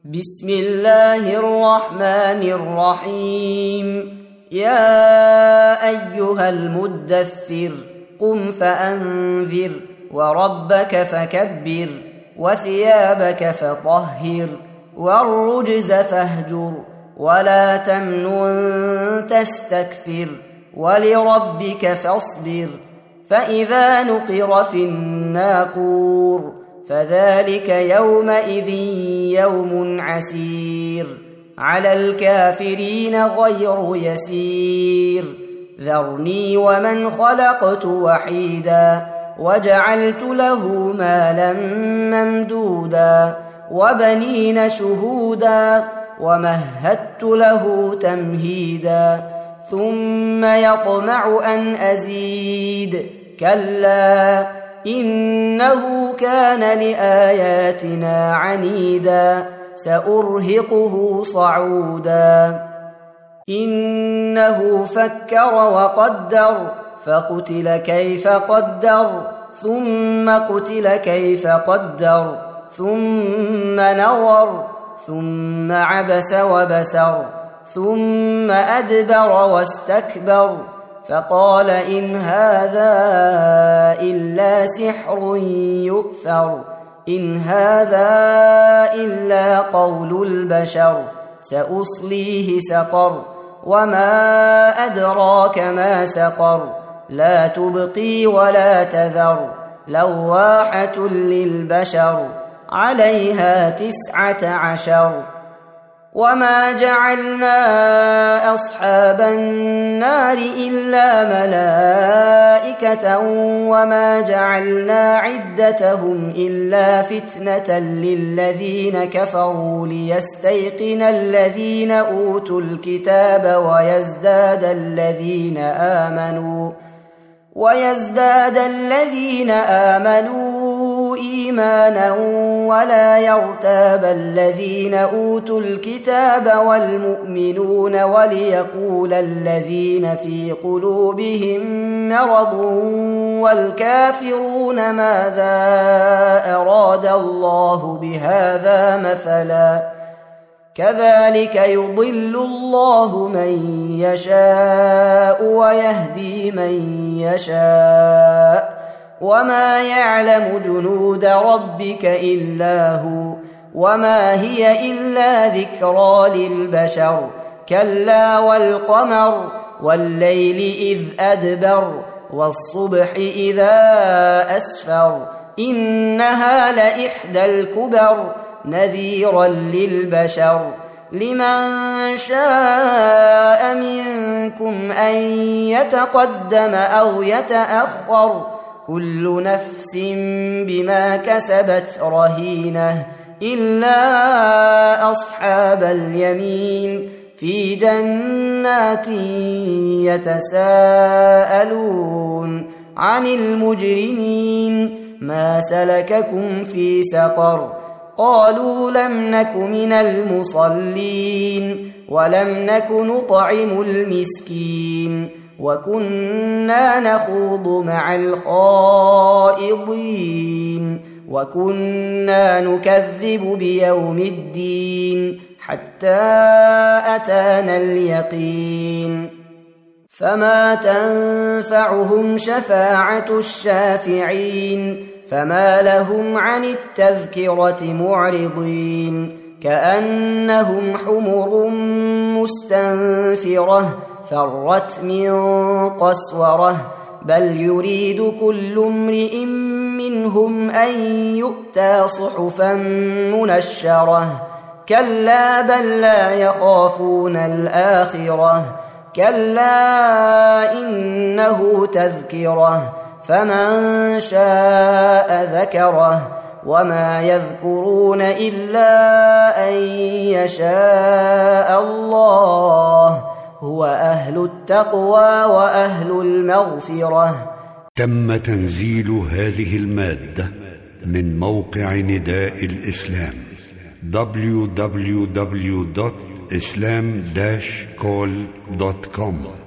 بسم الله الرحمن الرحيم. يا أيها المدثر قم فأنذر وربك فكبر وثيابك فطهر والرجز فاهجر ولا تمنن تستكثر ولربك فاصبر. فإذا نقر في الناقور فذلك يومئذ يوم عسير على الكافرين غير يسير. ذرني ومن خلقت وحيدا وجعلت له مالا ممدودا وبنين شهودا ومهدت له تمهيدا ثم يطمع أن أزيد كلا إنه كان لآياتنا عنيدا سأرهقه صعودا. إنه فكر وقدر فقتل كيف قدر ثم قتل كيف قدر ثم نظر ثم عبس وبسر ثم أدبر واستكبر فقال إن هذا إلا سحر يؤثر إن هذا إلا قول البشر سأصليه سقر وما أدراك ما سقر لا تبقي ولا تذر لواحة للبشر عليها 19. وما جعلنا أصحاب النار إلا ملائكة وما جعلنا عدتهم إلا فتنة للذين كفروا ليستيقن الذين أوتوا الكتاب ويزداد الذين آمنوا إيمانا ولا يرتاب الذين أوتوا الكتاب والمؤمنون وليقول الذين في قلوبهم مرض والكافرون ماذا أراد الله بهذا مثلا كذلك يضل الله من يشاء ويهدي من يشاء وما يعلم جنود ربك إلا هو وما هي إلا ذكرى للبشر. كلا والقمر والليل إذ أدبر والصبح إذا أسفر إنها لإحدى الكبر نذيرا للبشر. لمن شاء منكم أن يتقدم أو يتأخر كل نفس بما كسبت رهينة إلا أصحاب اليمين في جنات يتساءلون عن المجرمين ما سلككم في سقر قالوا لم نك من المصلين ولم نك نطعم المسكين وكنا نخوض مع الخائضين وكنا نكذب بيوم الدين حتى أتانا اليقين. فما تنفعهم شفاعة الشافعين فما لهم عن التذكرة معرضين كأنهم حمر مستنفرة فرت من قسورة بل يريد كل امرئ منهم أن يؤتى صحفا منشرة كلا بل لا يخافون الآخرة كلا إنه تذكرة فمن شاء ذكره وما يذكرون إلا أن يشاء الله هو أهل التقوى وأهل المغفرة. تم تنزيل هذه المادة من موقع نداء الإسلام www.islam-call.com